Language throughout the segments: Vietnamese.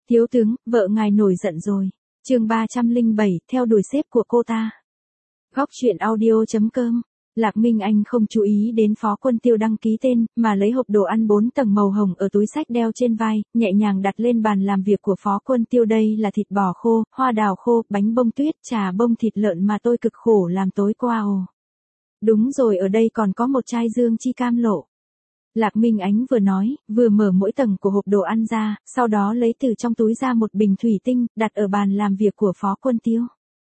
Thiếu tướng, vợ ngài nổi giận rồi. Chương 307, theo đuổi sếp của cô ta. Góc truyện audio.com. Lạc Minh Anh không chú ý đến Phó Quân Tiêu đăng ký tên, mà lấy hộp đồ ăn 4 tầng màu hồng ở túi xách đeo trên vai, nhẹ nhàng đặt lên bàn làm việc của Phó Quân Tiêu. Đây là thịt bò khô, hoa đào khô, bánh bông tuyết, trà bông, thịt lợn mà tôi cực khổ làm tối qua. Ồ. Đúng rồi, ở đây còn có một chai dương chi cam lộ. Lạc Minh Ánh vừa nói, vừa mở mỗi tầng của hộp đồ ăn ra, sau đó lấy từ trong túi ra một bình thủy tinh, đặt ở bàn làm việc của Phó Quân Tiêu.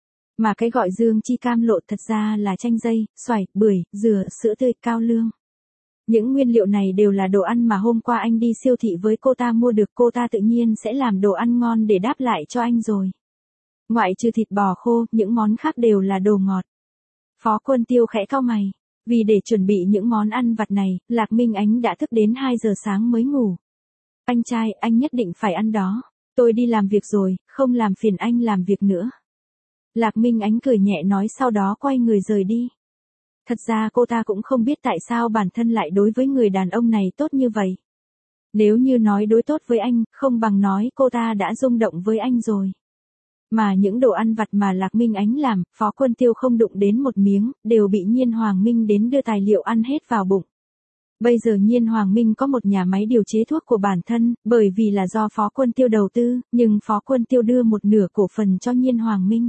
Mà cái gọi dương chi cam lộ thật ra là chanh dây, xoài, bưởi, dừa, sữa tươi, cao lương. Những nguyên liệu này đều là đồ ăn mà hôm qua anh đi siêu thị với cô ta mua được, cô ta tự nhiên sẽ làm đồ ăn ngon để đáp lại cho anh rồi. Ngoại trừ thịt bò khô, những món khác đều là đồ ngọt. Phó Quân Tiêu khẽ cau mày. Vì để chuẩn bị những món ăn vặt này, Lạc Minh Ánh đã thức đến 2 giờ sáng mới ngủ. Anh trai, anh nhất định phải ăn đó. Tôi đi làm việc rồi, không làm phiền anh làm việc nữa. Lạc Minh Ánh cười nhẹ nói, sau đó quay người rời đi. Thật ra cô ta cũng không biết tại sao bản thân lại đối với người đàn ông này tốt như vậy. Nếu như nói đối tốt với anh, không bằng nói cô ta đã rung động với anh rồi. Mà những đồ ăn vặt mà Lạc Minh Ánh làm, Phó Quân Tiêu không đụng đến một miếng, đều bị Nhiên Hoàng Minh đến đưa tài liệu ăn hết vào bụng. Bây giờ Nhiên Hoàng Minh có một nhà máy điều chế thuốc của bản thân, bởi vì là do Phó Quân Tiêu đầu tư, nhưng Phó Quân Tiêu đưa một nửa cổ phần cho Nhiên Hoàng Minh.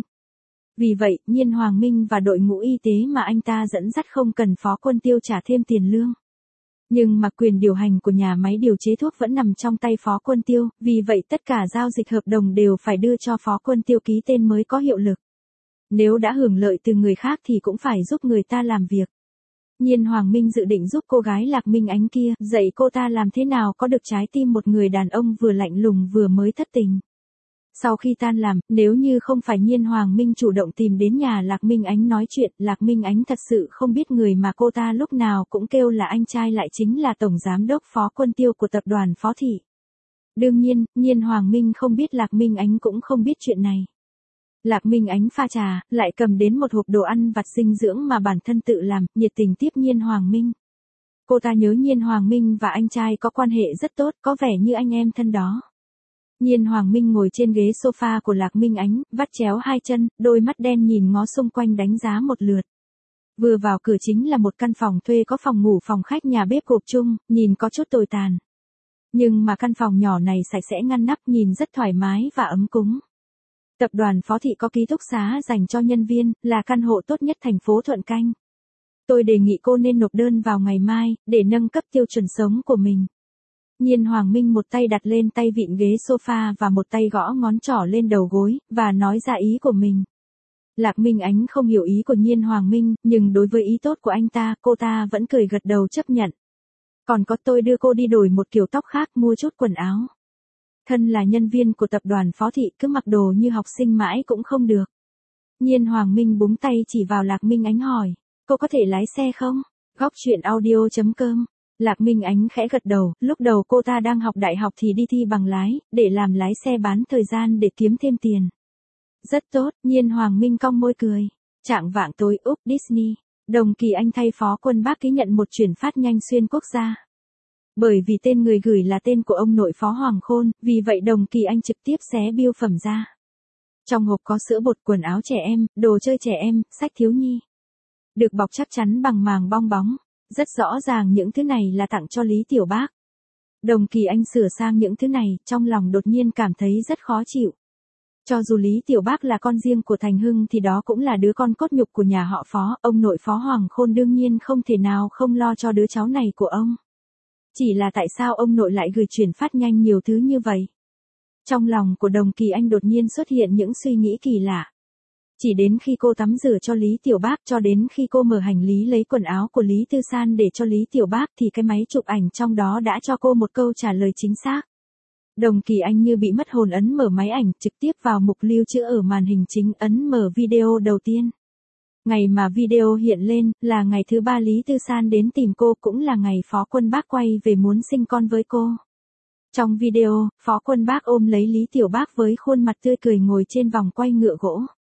Vì vậy, Nhiên Hoàng Minh và đội ngũ y tế mà anh ta dẫn dắt không cần Phó Quân Tiêu trả thêm tiền lương. Nhưng mà quyền điều hành của nhà máy điều chế thuốc vẫn nằm trong tay Phó Quân Tiêu, vì vậy tất cả giao dịch hợp đồng đều phải đưa cho Phó Quân Tiêu ký tên mới có hiệu lực. Nếu đã hưởng lợi từ người khác thì cũng phải giúp người ta làm việc. Nhiên Hoàng Minh dự định giúp cô gái Lạc Minh Ánh kia, dạy cô ta làm thế nào có được trái tim một người đàn ông vừa lạnh lùng vừa mới thất tình. Sau khi tan làm, nếu như không phải Nhiên Hoàng Minh chủ động tìm đến nhà Lạc Minh Ánh nói chuyện, Lạc Minh Ánh thật sự không biết người mà cô ta lúc nào cũng kêu là anh trai lại chính là Tổng Giám đốc Phó Quân Tiêu của tập đoàn Phó Thị. Đương nhiên, Nhiên Hoàng Minh không biết, Lạc Minh Ánh cũng không biết chuyện này. Lạc Minh Ánh pha trà, lại cầm đến một hộp đồ ăn vặt dinh dưỡng mà bản thân tự làm, nhiệt tình tiếp Nhiên Hoàng Minh. Cô ta nhớ Nhiên Hoàng Minh và anh trai có quan hệ rất tốt, có vẻ như anh em thân đó. Nhiên Hoàng Minh ngồi trên ghế sofa của Lạc Minh Ánh, vắt chéo hai chân, đôi mắt đen nhìn ngó xung quanh đánh giá một lượt. Vừa vào cửa chính là một căn phòng thuê có phòng ngủ, phòng khách, nhà bếp gộp chung, nhìn có chút tồi tàn. Nhưng mà căn phòng nhỏ này sạch sẽ ngăn nắp, nhìn rất thoải mái và ấm cúng. Tập đoàn Phó Thị có ký túc xá dành cho nhân viên, là căn hộ tốt nhất thành phố Thuận Canh. Tôi đề nghị cô nên nộp đơn vào ngày mai, để nâng cấp tiêu chuẩn sống của mình. Nhiên Hoàng Minh một tay đặt lên tay vịn ghế sofa và một tay gõ ngón trỏ lên đầu gối, và nói ra ý của mình. Lạc Minh Ánh không hiểu ý của Nhiên Hoàng Minh, nhưng đối với ý tốt của anh ta, cô ta vẫn cười gật đầu chấp nhận. Còn có, tôi đưa cô đi đổi một kiểu tóc khác, mua chút quần áo. Thân là nhân viên của tập đoàn Phó Thị, cứ mặc đồ như học sinh mãi cũng không được. Nhiên Hoàng Minh búng tay chỉ vào Lạc Minh Ánh hỏi, cô có thể lái xe không? Góc truyện audio.com. Lạc Minh Ánh khẽ gật đầu, lúc đầu cô ta đang học đại học thì đi thi bằng lái, để làm lái xe bán thời gian để kiếm thêm tiền. Rất tốt, Nhiên Hoàng Minh cong môi cười. Chạng vạng tối, Úc Disney. Đồng Kỳ Anh thay Phó Quân Bác ký nhận một chuyển phát nhanh xuyên quốc gia. Bởi vì tên người gửi là tên của ông nội Phó Hoàng Khôn, vì vậy Đồng Kỳ Anh trực tiếp xé bưu phẩm ra. Trong hộp có sữa bột, quần áo trẻ em, đồ chơi trẻ em, sách thiếu nhi. Được bọc chắc chắn bằng màng bong bóng. Rất rõ ràng những thứ này là tặng cho Lý Tiểu Bác. Đồng Kỳ Anh sửa sang những thứ này, trong lòng đột nhiên cảm thấy rất khó chịu. Cho dù Lý Tiểu Bác là con riêng của Thành Hưng thì đó cũng là đứa con cốt nhục của nhà họ Phó, ông nội Phó Hoàng Khôn đương nhiên không thể nào không lo cho đứa cháu này của ông. Chỉ là tại sao ông nội lại gửi chuyển phát nhanh nhiều thứ như vậy? Trong lòng của Đồng Kỳ Anh đột nhiên xuất hiện những suy nghĩ kỳ lạ. Chỉ đến khi cô tắm rửa cho Lý Tiểu Bác, cho đến khi cô mở hành lý lấy quần áo của Lý Tư San để cho Lý Tiểu Bác thì cái máy chụp ảnh trong đó đã cho cô một câu trả lời chính xác. Đồng Kỳ Anh như bị mất hồn, ấn mở máy ảnh, trực tiếp vào mục lưu trữ ở màn hình chính, ấn mở video đầu tiên. Ngày mà video hiện lên, là ngày thứ 3 Lý Tư San đến tìm cô, cũng là ngày Phó Quân Bác quay về muốn sinh con với cô. Trong video, Phó Quân Bác ôm lấy Lý Tiểu Bác với khuôn mặt tươi cười ngồi trên vòng quay ngựa gỗ.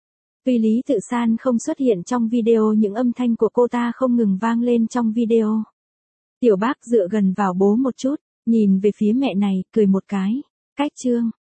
Vì Lý Tự San không xuất hiện trong video, những âm thanh của cô ta không ngừng vang lên trong video. Tiểu Bác dựa gần vào bố một chút, nhìn về phía mẹ này, cười một cái. Cách chương.